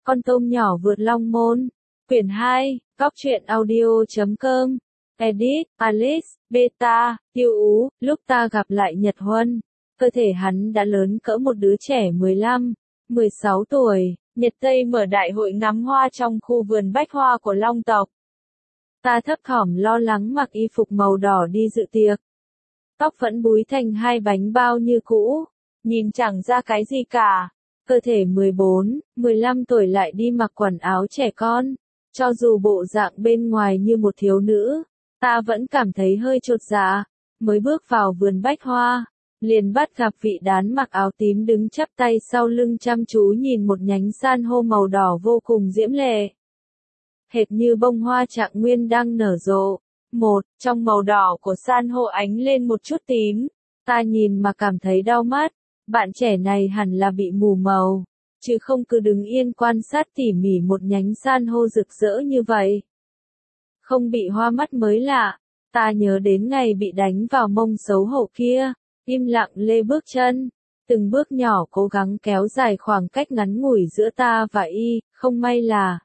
Con tôm nhỏ vượt long môn. Quyển 2, Góc truyện audio.com. Edit, Alice, Beta, Tiêu Ú. Lúc ta gặp lại Nhật Huân, cơ thể hắn đã lớn cỡ một đứa trẻ 15, 16 tuổi. Nhật Tây mở đại hội ngắm hoa trong khu vườn bách hoa của Long tộc. Ta thấp thỏm lo lắng mặc y phục màu đỏ đi dự tiệc. Tóc vẫn búi thành hai bánh bao như cũ, nhìn chẳng ra cái gì cả. Cơ thể 14, 15 tuổi lại đi mặc quần áo trẻ con. Cho dù bộ dạng bên ngoài như một thiếu nữ, ta vẫn cảm thấy hơi chột dạ. Mới bước vào vườn bách hoa, liền bắt gặp vị đán mặc áo tím đứng chắp tay sau lưng chăm chú nhìn một nhánh san hô màu đỏ vô cùng diễm lệ. Hệt như bông hoa trạng nguyên đang nở rộ. Trong màu đỏ của san hô ánh lên một chút tím. Ta nhìn mà cảm thấy đau mắt. Bạn trẻ này hẳn là bị mù màu, chứ không cứ đứng yên quan sát tỉ mỉ một nhánh san hô rực rỡ như vậy. Không bị hoa mắt mới lạ. Ta nhớ đến ngày bị đánh vào mông xấu hổ kia, im lặng lê bước chân, từng bước nhỏ cố gắng kéo dài khoảng cách ngắn ngủi giữa ta và y. Không may là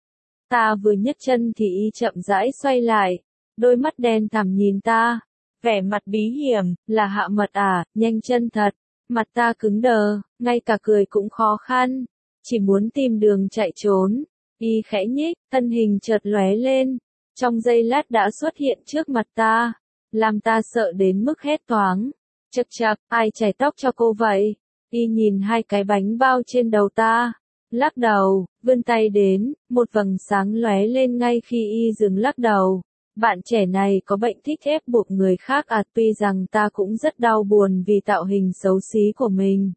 ta vừa nhấc chân thì y chậm rãi xoay lại, đôi mắt đen thẳm nhìn ta, vẻ mặt bí hiểm. Là Hạ Mật à? Nhanh chân thật. Mặt ta cứng đờ, ngay cả cười cũng khó khăn, chỉ muốn tìm đường chạy trốn. Y khẽ nhích, thân hình chợt lóe lên, trong giây lát đã xuất hiện trước mặt ta, làm ta sợ đến mức hét toáng. Chậc chậc, ai chải tóc cho cô vậy? Y nhìn hai cái bánh bao trên đầu ta, lắc đầu, vươn tay đến, một vầng sáng lóe lên ngay khi y dừng lắc đầu. Bạn trẻ này có bệnh thích ép buộc người khác à? Tuy rằng ta cũng rất đau buồn vì tạo hình xấu xí của mình,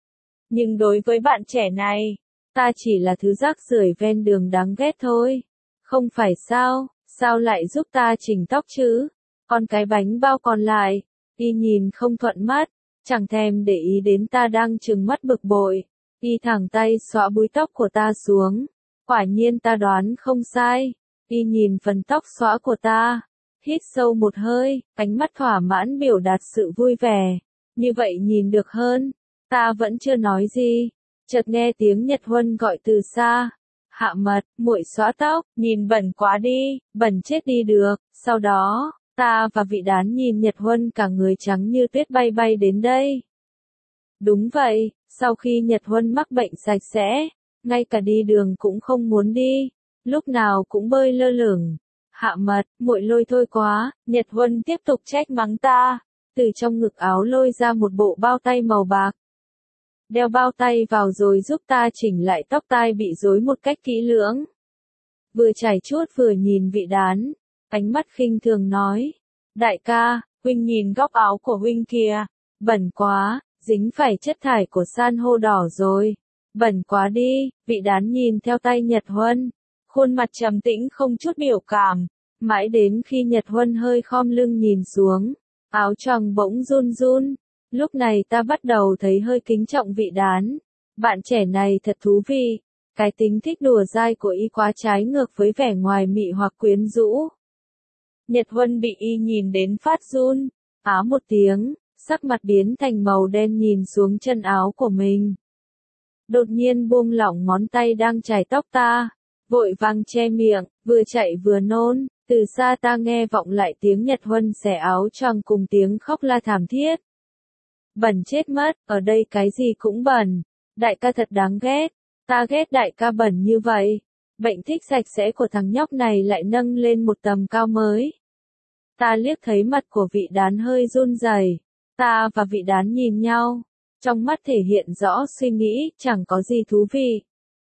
nhưng đối với bạn trẻ này, ta chỉ là thứ rác rưởi ven đường đáng ghét thôi. Không phải sao? Sao lại giúp ta chỉnh tóc chứ? Còn cái bánh bao còn lại, y nhìn không thuận mắt, chẳng thèm để ý đến ta đang trừng mắt bực bội. Y thẳng tay xõa búi tóc của ta xuống. Quả nhiên ta đoán không sai. Y nhìn phần tóc xõa của ta, hít sâu một hơi, ánh mắt thỏa mãn biểu đạt sự vui vẻ. Như vậy nhìn được hơn. Ta vẫn chưa nói gì, chợt nghe tiếng Nhật Huân gọi từ xa. Hạ Mật, muội xõa tóc, nhìn bẩn quá đi, bẩn chết đi được. Sau đó, ta và vị đán nhìn Nhật Huân cả người trắng như tuyết bay bay đến đây. Đúng vậy, sau khi Nhật Huân mắc bệnh sạch sẽ, ngay cả đi đường cũng không muốn đi. Lúc nào cũng bơi lơ lửng. Hạ Mật, muội lôi thôi quá. Nhật Huân tiếp tục trách mắng ta, từ trong ngực áo lôi ra một bộ bao tay màu bạc. Đeo bao tay vào rồi giúp ta chỉnh lại tóc tai bị rối một cách kỹ lưỡng. Vừa chải chuốt vừa nhìn vị đán, ánh mắt khinh thường nói. Đại ca, huynh nhìn góc áo của huynh kìa, bẩn quá, dính phải chất thải của san hô đỏ rồi. Bẩn quá đi. Vị đán nhìn theo tay Nhật Huân, khuôn mặt trầm tĩnh không chút biểu cảm, mãi đến khi Nhật Huân hơi khom lưng nhìn xuống, áo choàng bỗng run run. Lúc này ta bắt đầu thấy hơi kính trọng vị đán. Bạn trẻ này thật thú vị. Cái tính thích đùa dai của y quá trái ngược với vẻ ngoài mị hoặc quyến rũ. Nhật Huân bị y nhìn đến phát run, á một tiếng, sắc mặt biến thành màu đen nhìn xuống chân áo của mình. Đột nhiên buông lỏng ngón tay đang chải tóc ta, vội vàng che miệng, vừa chạy vừa nôn. Từ xa ta nghe vọng lại tiếng Nhật Huân xẻ áo choàng cùng tiếng khóc la thảm thiết. Bẩn chết mất, ở đây cái gì cũng bẩn. Đại ca thật đáng ghét. Ta ghét đại ca bẩn như vậy. Bệnh thích sạch sẽ của thằng nhóc này lại nâng lên một tầm cao mới. Ta liếc thấy mặt của vị đán hơi run rẩy. Ta và vị đán nhìn nhau, trong mắt thể hiện rõ suy nghĩ, chẳng có gì thú vị.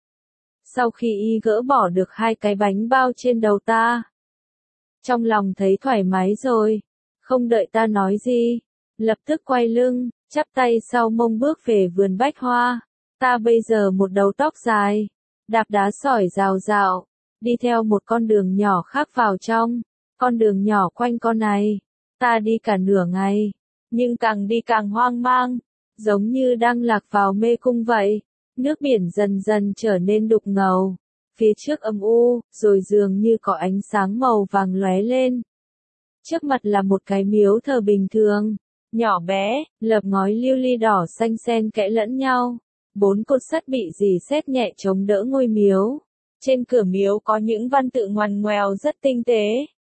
Sau khi y gỡ bỏ được hai cái bánh bao trên đầu ta, trong lòng thấy thoải mái rồi, không đợi ta nói gì, lập tức quay lưng, chắp tay sau mông bước về vườn bách hoa. Ta bây giờ một đầu tóc dài, đạp đá sỏi rào rào, đi theo một con đường nhỏ khác vào trong. Con đường nhỏ quanh con này, ta đi cả nửa ngày, nhưng càng đi càng hoang mang, giống như đang lạc vào mê cung vậy. Nước biển dần dần trở nên đục ngầu, phía trước âm u, rồi dường như có ánh sáng màu vàng lóe lên. Trước mặt là một cái miếu thờ bình thường, nhỏ bé, lợp ngói lưu ly đỏ xanh xen kẽ lẫn nhau. 4 cột sắt bị rỉ sét nhẹ chống đỡ ngôi miếu. Trên cửa miếu có những văn tự ngoằn ngoèo rất tinh tế.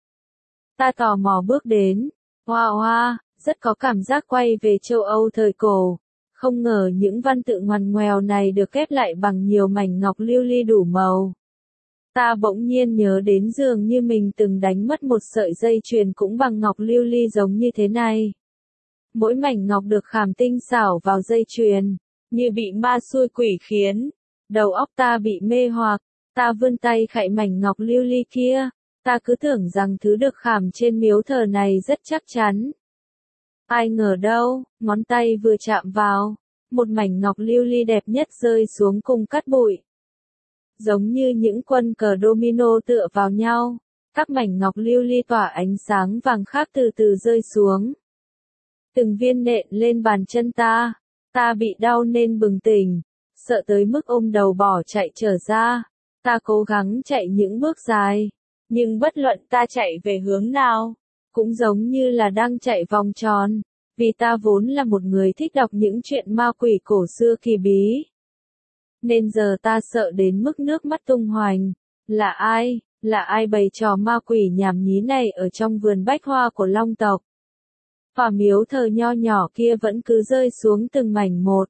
Ta tò mò bước đến. Wow, rất có cảm giác quay về châu Âu thời cổ. Không ngờ những văn tự ngoằn ngoèo này được kép lại bằng nhiều mảnh ngọc lưu ly đủ màu. Ta bỗng nhiên nhớ đến dường như mình từng đánh mất một sợi dây chuyền cũng bằng ngọc lưu ly giống như thế này. Mỗi mảnh ngọc được khảm tinh xảo vào dây chuyền, như bị ma xui quỷ khiến. Đầu óc ta bị mê hoặc, ta vươn tay khạy mảnh ngọc lưu ly kia. Ta cứ tưởng rằng thứ được khảm trên miếu thờ này rất chắc chắn. Ai ngờ đâu, ngón tay vừa chạm vào, một mảnh ngọc lưu ly đẹp nhất rơi xuống cùng cát bụi. Giống như những quân cờ domino tựa vào nhau, các mảnh ngọc lưu ly tỏa ánh sáng vàng khác từ từ rơi xuống. Từng viên nện lên bàn chân ta, ta bị đau nên bừng tỉnh, sợ tới mức ôm đầu bỏ chạy trở ra. Ta cố gắng chạy những bước dài, nhưng bất luận ta chạy về hướng nào, cũng giống như là đang chạy vòng tròn, vì ta vốn là một người thích đọc những chuyện ma quỷ cổ xưa kỳ bí. Nên giờ ta sợ đến mức nước mắt tung hoành. Là ai bày trò ma quỷ nhảm nhí này ở trong vườn bách hoa của Long tộc? Và miếu thờ nho nhỏ kia vẫn cứ rơi xuống từng mảnh một.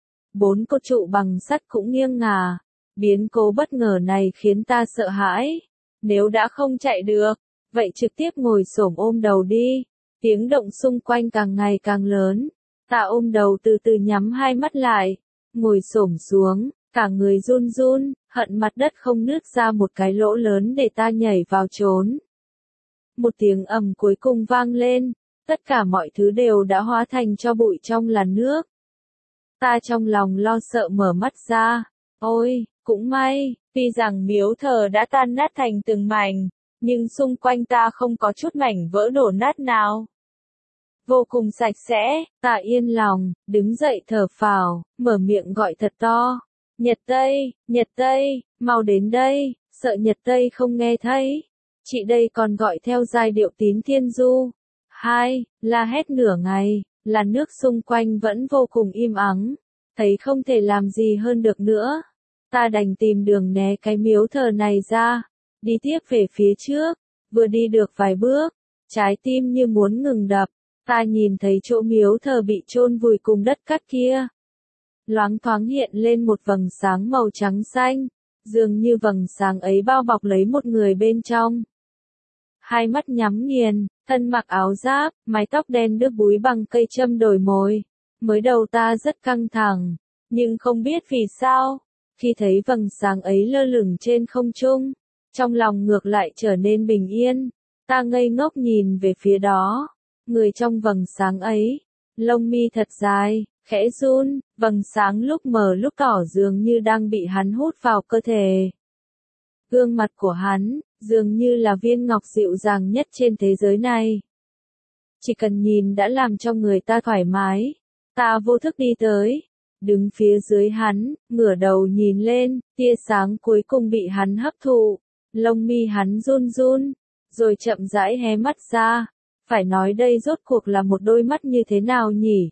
4 cột trụ bằng sắt cũng nghiêng ngả. Biến cố bất ngờ này khiến ta sợ hãi. Nếu đã không chạy được, vậy trực tiếp ngồi xổm ôm đầu đi. Tiếng động xung quanh càng ngày càng lớn. Ta ôm đầu từ từ nhắm hai mắt lại, ngồi xổm xuống, cả người run run, hận mặt đất không nứt ra một cái lỗ lớn để ta nhảy vào trốn. Một tiếng ầm cuối cùng vang lên, tất cả mọi thứ đều đã hóa thành tro bụi trong làn nước. Ta trong lòng lo sợ mở mắt ra. Ôi, cũng may, tuy rằng miếu thờ đã tan nát thành từng mảnh, nhưng xung quanh ta không có chút mảnh vỡ đổ nát nào. Vô cùng sạch sẽ, ta yên lòng, đứng dậy thở phào, mở miệng gọi thật to. Nhật Tây, mau đến đây, sợ Nhật Tây không nghe thấy. Chị đây còn gọi theo giai điệu Tín Thiên Du. La hét nửa ngày, làn nước xung quanh vẫn vô cùng im ắng. Thấy không thể làm gì hơn được nữa. Ta đành tìm đường né cái miếu thờ này ra, đi tiếp về phía trước. Vừa đi được vài bước, trái tim như muốn ngừng đập. Ta nhìn thấy chỗ miếu thờ bị chôn vùi cùng đất cát kia. Loáng thoáng hiện lên một vầng sáng màu trắng xanh, dường như vầng sáng ấy bao bọc lấy một người bên trong. Hai mắt nhắm nghiền, thân mặc áo giáp, mái tóc đen đứt búi bằng cây châm đồi mồi. Mới đầu ta rất căng thẳng, nhưng không biết vì sao, khi thấy vầng sáng ấy lơ lửng trên không trung, trong lòng ngược lại trở nên bình yên. Ta ngây ngốc nhìn về phía đó, người trong vầng sáng ấy, lông mi thật dài, khẽ run, vầng sáng lúc mờ lúc tỏ dường như đang bị hắn hút vào cơ thể. Gương mặt của hắn, dường như là viên ngọc dịu dàng nhất trên thế giới này. Chỉ cần nhìn đã làm cho người ta thoải mái. Ta vô thức đi tới, đứng phía dưới hắn, ngửa đầu nhìn lên, tia sáng cuối cùng bị hắn hấp thụ. Lông mi hắn run run, rồi chậm rãi hé mắt ra. Phải nói đây rốt cuộc là một đôi mắt như thế nào nhỉ?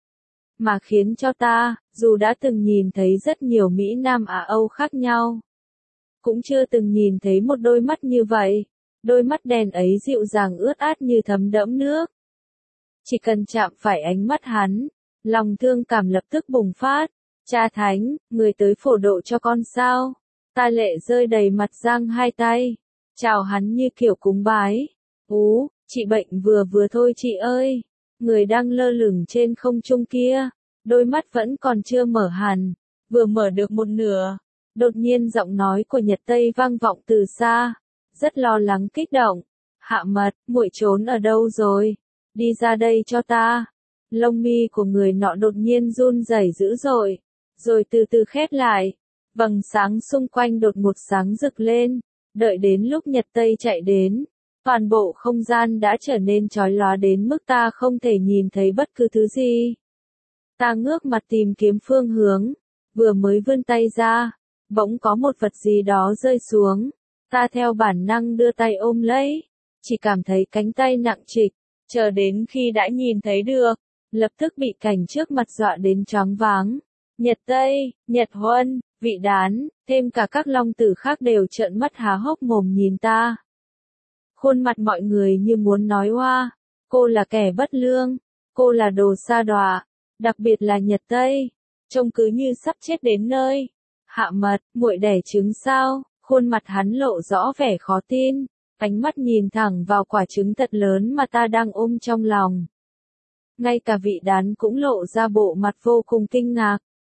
Mà khiến cho ta, dù đã từng nhìn thấy rất nhiều Mỹ Nam Á Âu khác nhau, cũng chưa từng nhìn thấy một đôi mắt như vậy. Đôi mắt đen ấy dịu dàng ướt át như thấm đẫm nước. Chỉ cần chạm phải ánh mắt hắn, lòng thương cảm lập tức bùng phát. Cha Thánh, người tới phổ độ cho con sao? Ta lệ rơi đầy mặt giang hai tay, chào hắn như kiểu cúng bái. Chị bệnh vừa thôi chị ơi. Người đang lơ lửng trên không trung kia, đôi mắt vẫn còn chưa mở hẳn, vừa mở được một nửa. Đột nhiên giọng nói của Nhật Tây vang vọng từ xa, rất lo lắng kích động. Hạ Mật, muội trốn ở đâu rồi? Đi ra đây cho ta. Lông mi của người nọ đột nhiên run rẩy dữ dội, rồi từ từ khép lại. Vầng sáng xung quanh đột ngột sáng rực lên. Đợi đến lúc Nhật Tây chạy đến, toàn bộ không gian đã trở nên chói lóa đến mức ta không thể nhìn thấy bất cứ thứ gì. Ta ngước mặt tìm kiếm phương hướng, vừa mới vươn tay ra, bỗng có một vật gì đó rơi xuống. Ta theo bản năng đưa tay ôm lấy, chỉ cảm thấy cánh tay nặng trịch, chờ đến khi đã nhìn thấy được, lập tức bị cảnh trước mặt dọa đến choáng váng. Nhật Tây, Nhật Huân, Vị Đán, thêm cả các long tử khác đều trợn mắt há hốc mồm nhìn ta. Khuôn mặt mọi người như muốn nói oa, cô là kẻ bất lương, cô là đồ sa đọa, đặc biệt là Nhật Tây, trông cứ như sắp chết đến nơi. Hạ Mật, muội đẻ trứng sao? Khuôn mặt hắn lộ rõ vẻ khó tin, ánh mắt nhìn thẳng vào quả trứng thật lớn mà ta đang ôm trong lòng. Ngay cả Vị Đán cũng lộ ra bộ mặt vô cùng kinh ngạc.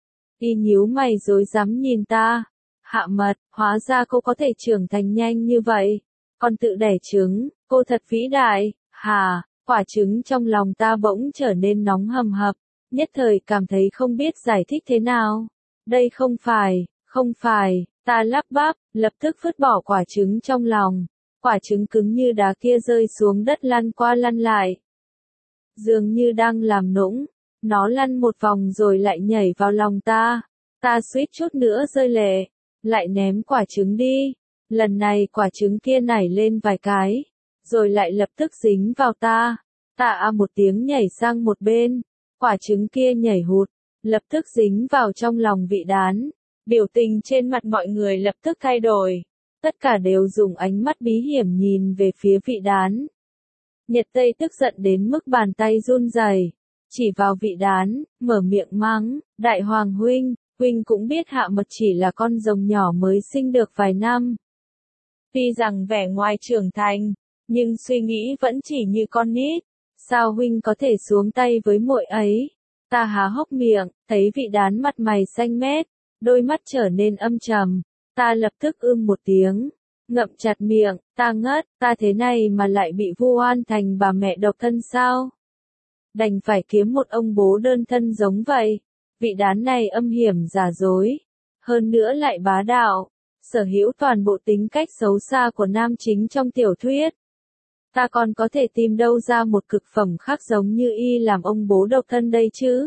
Y nhíu mày rối rắm nhìn ta. Hạ Mật, hóa ra cô có thể trưởng thành nhanh như vậy. Còn tự đẻ trứng, cô thật vĩ đại. Hà, quả trứng trong lòng ta bỗng trở nên nóng hầm hập, nhất thời cảm thấy không biết giải thích thế nào. Đây không phải, ta lắp bắp, lập tức vứt bỏ quả trứng trong lòng. Quả trứng cứng như đá kia rơi xuống đất lăn qua lăn lại. Dường như đang làm nũng, nó lăn một vòng rồi lại nhảy vào lòng ta. Ta suýt chút nữa rơi lệ, lại ném quả trứng đi. Lần này quả trứng kia nảy lên vài cái, rồi lại lập tức dính vào ta. Ta a một tiếng nhảy sang một bên, quả trứng kia nhảy hụt, lập tức dính vào trong lòng Vị Đán. Biểu tình trên mặt mọi người lập tức thay đổi, tất cả đều dùng ánh mắt bí hiểm nhìn về phía Vị Đán. Nhật Tây tức giận đến mức bàn tay run rẩy, chỉ vào Vị Đán, mở miệng mắng, Đại Hoàng huynh, huynh cũng biết Hạ Mật chỉ là con rồng nhỏ mới sinh được vài năm. Tuy rằng vẻ ngoài trưởng thành, nhưng suy nghĩ vẫn chỉ như con nít, sao huynh có thể xuống tay với muội ấy? Ta há hốc miệng, thấy Vị Đán mặt mày xanh mét, đôi mắt trở nên âm trầm, ta lập tức một tiếng, ngậm chặt miệng, ta ngất, ta thế này mà lại bị vu oan thành bà mẹ độc thân sao? Đành phải kiếm một ông bố đơn thân giống vậy. Vị Đán này âm hiểm giả dối, hơn nữa lại bá đạo, sở hữu toàn bộ tính cách xấu xa của nam chính trong tiểu thuyết. Ta còn có thể tìm đâu ra một cực phẩm khác giống như y làm ông bố độc thân đây chứ?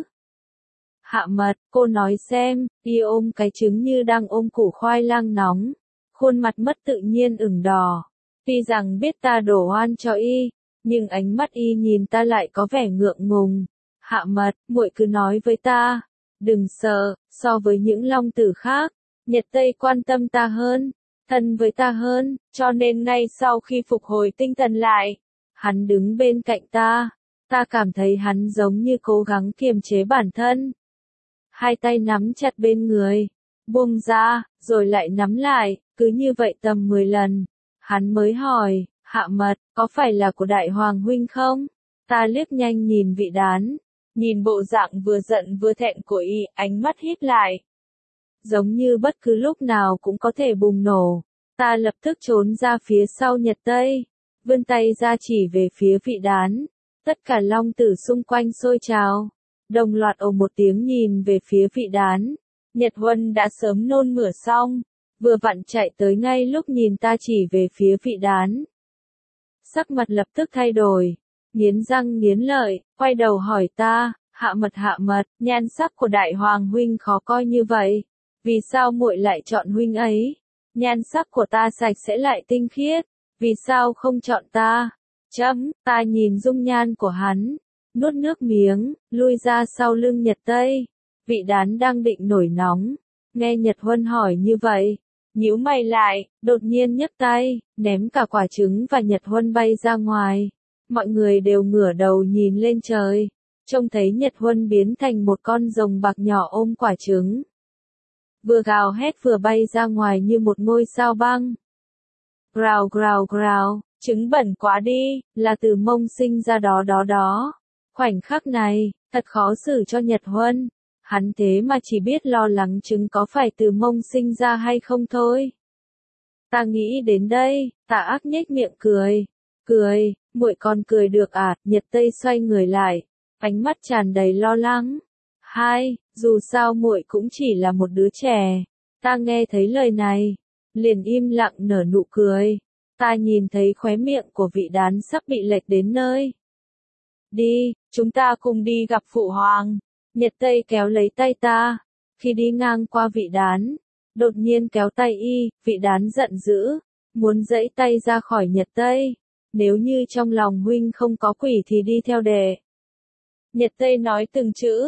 Hạ Mật, cô nói xem, y ôm cái trứng như đang ôm củ khoai lang nóng, khuôn mặt mất tự nhiên ửng đỏ. Tuy rằng biết ta đổ oan cho y, nhưng ánh mắt y nhìn ta lại có vẻ ngượng ngùng. Hạ Mật, muội cứ nói với ta, đừng sợ, so với những long tử khác, Nhật Tây quan tâm ta hơn, thân với ta hơn, cho nên ngay sau khi phục hồi tinh thần lại, hắn đứng bên cạnh ta cảm thấy hắn giống như cố gắng kiềm chế bản thân. Hai tay nắm chặt bên người, buông ra, rồi lại nắm lại, cứ như vậy tầm 10 lần. Hắn mới hỏi, Hạ Mật, có phải là của Đại Hoàng huynh không? Ta liếc nhanh nhìn Vị Đán, nhìn bộ dạng vừa giận vừa thẹn của y, ánh mắt híp lại. Giống như bất cứ lúc nào cũng có thể bùng nổ. Ta lập tức trốn ra phía sau Nhật Tây, vươn tay ra chỉ về phía Vị Đán. Tất cả long tử xung quanh sôi trào, đồng loạt ồ một tiếng nhìn về phía Vị Đán. Nhật Huân đã sớm nôn mửa xong, vừa vặn chạy tới ngay lúc nhìn ta chỉ về phía Vị Đán. Sắc mặt lập tức thay đổi, nghiến răng nghiến lợi, quay đầu hỏi ta, Hạ Mật, nhan sắc của Đại Hoàng huynh khó coi như vậy, vì sao muội lại chọn huynh ấy? Nhan sắc của ta sạch sẽ lại tinh khiết, vì sao không chọn ta? Ta nhìn dung nhan của hắn, nuốt nước miếng, lui ra sau lưng Nhật Tây. Vị Đán đang định nổi nóng, nghe Nhật Huân hỏi như vậy, nhíu mày lại, đột nhiên nhấc tay, ném cả quả trứng và Nhật Huân bay ra ngoài. Mọi người đều ngửa đầu nhìn lên trời, trông thấy Nhật Huân biến thành một con rồng bạc nhỏ ôm quả trứng. Vừa gào hét vừa bay ra ngoài như một ngôi sao băng. Grào grào grào, trứng bẩn quá đi, là từ mông sinh ra đó. Khoảnh khắc này, thật khó xử cho Nhật Huân. Hắn thế mà chỉ biết lo lắng trứng có phải từ mông sinh ra hay không thôi. Ta nghĩ đến đây, ta ác nhếch miệng cười, muội còn cười được à? Nhật Tây xoay người lại, ánh mắt tràn đầy lo lắng. Dù sao muội cũng chỉ là một đứa trẻ. Ta nghe thấy lời này, liền im lặng nở nụ cười. Ta nhìn thấy khóe miệng của Vị Đán sắp bị lệch đến nơi. Đi, chúng ta cùng đi gặp Phụ Hoàng. Nhật Tây kéo lấy tay ta. Khi đi ngang qua Vị Đán, đột nhiên kéo tay y, Vị Đán giận dữ, muốn giãy tay ra khỏi Nhật Tây. Nếu như trong lòng huynh không có quỷ thì đi theo đệ. Nhật Tây nói từng chữ,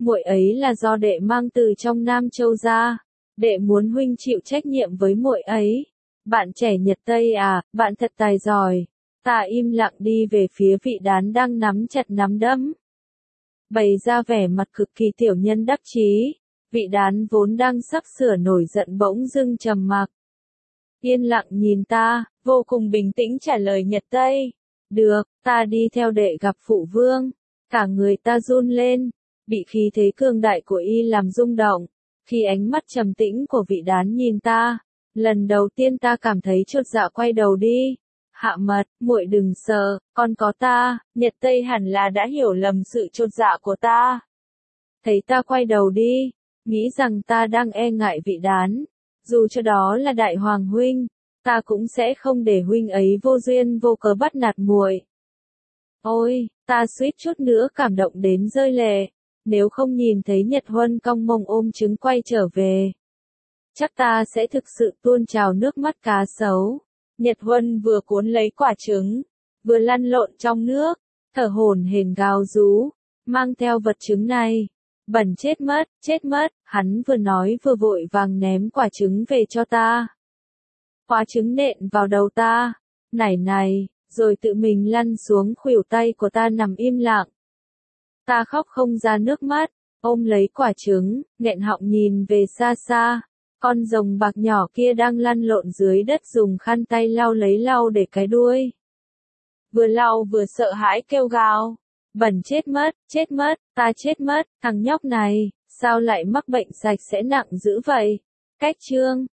muội ấy là do đệ mang từ trong Nam Châu ra. Đệ muốn huynh chịu trách nhiệm với muội ấy. Bạn trẻ Nhật Tây à, bạn thật tài giỏi. Ta im lặng đi về phía vị đán đang nắm chặt nắm đấm, bày ra vẻ mặt cực kỳ tiểu nhân đắc chí. Vị đán vốn đang sắp sửa nổi giận bỗng dưng trầm mặc, yên lặng nhìn ta, vô cùng bình tĩnh trả lời Nhật Tây. Được, ta đi theo đệ gặp phụ vương. Cả người ta run lên, bị khí thế cường đại của y làm rung động. Khi ánh mắt trầm tĩnh của vị đán nhìn ta, lần đầu tiên ta cảm thấy chột dạ quay đầu đi. Hạ Mật, muội đừng sợ, con có ta. Nhật Tây hẳn là đã hiểu lầm sự chột dạ của ta. Thấy ta quay đầu đi, nghĩ rằng ta đang e ngại vị đán. Dù cho đó là đại hoàng huynh, ta cũng sẽ không để huynh ấy vô duyên vô cớ bắt nạt muội. Ôi, ta suýt chút nữa cảm động đến rơi lệ. Nếu không nhìn thấy Nhật Huân cong mông ôm trứng quay trở về, chắc ta sẽ thực sự tuôn trào nước mắt cá sấu. Nhật Huân vừa cuốn lấy quả trứng, vừa lăn lộn trong nước, thở hổn hển gào rú, mang theo vật trứng này. Bẩn chết mất, hắn vừa nói vừa vội vàng ném quả trứng về cho ta. Quả trứng nện vào đầu ta, này, rồi tự mình lăn xuống khuỷu tay của ta nằm im lặng. Ta khóc không ra nước mắt, ôm lấy quả trứng, nghẹn họng nhìn về xa xa. Con rồng bạc nhỏ kia đang lăn lộn dưới đất dùng khăn tay lau để cái đuôi. Vừa lau vừa sợ hãi kêu gào. Bẩn chết mất, ta chết mất, thằng nhóc này, sao lại mắc bệnh sạch sẽ nặng dữ vậy? Cách chương